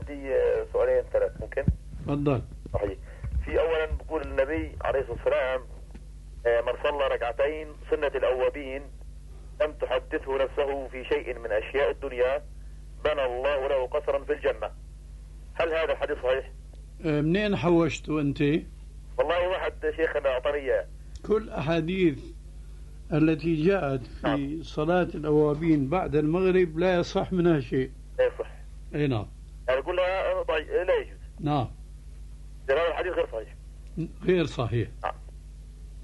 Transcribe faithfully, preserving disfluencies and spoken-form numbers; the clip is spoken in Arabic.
عندي سؤالين ثلاث ممكن؟ تفضل. صحيح. في أولا بقول النبي عليه الصلاة والسلام من صلى ركعتين سنة الأوابين لم تحدثه نفسه في شيء من أشياء الدنيا بنى الله له قصرا في الجنة. هل هذا الحديث صحيح؟ منين حوشته أنت؟ والله واحد شيخنا أعطاني إياه. كل أحاديث التي جاءت في نعم. صلاة الأوابين بعد المغرب لا يصح منها شيء. لا يصح. أي نعم. يعني كلها ضعيف لا يجوز. نعم. هذا الحديث غير صحيح. غير صحيح. نعم.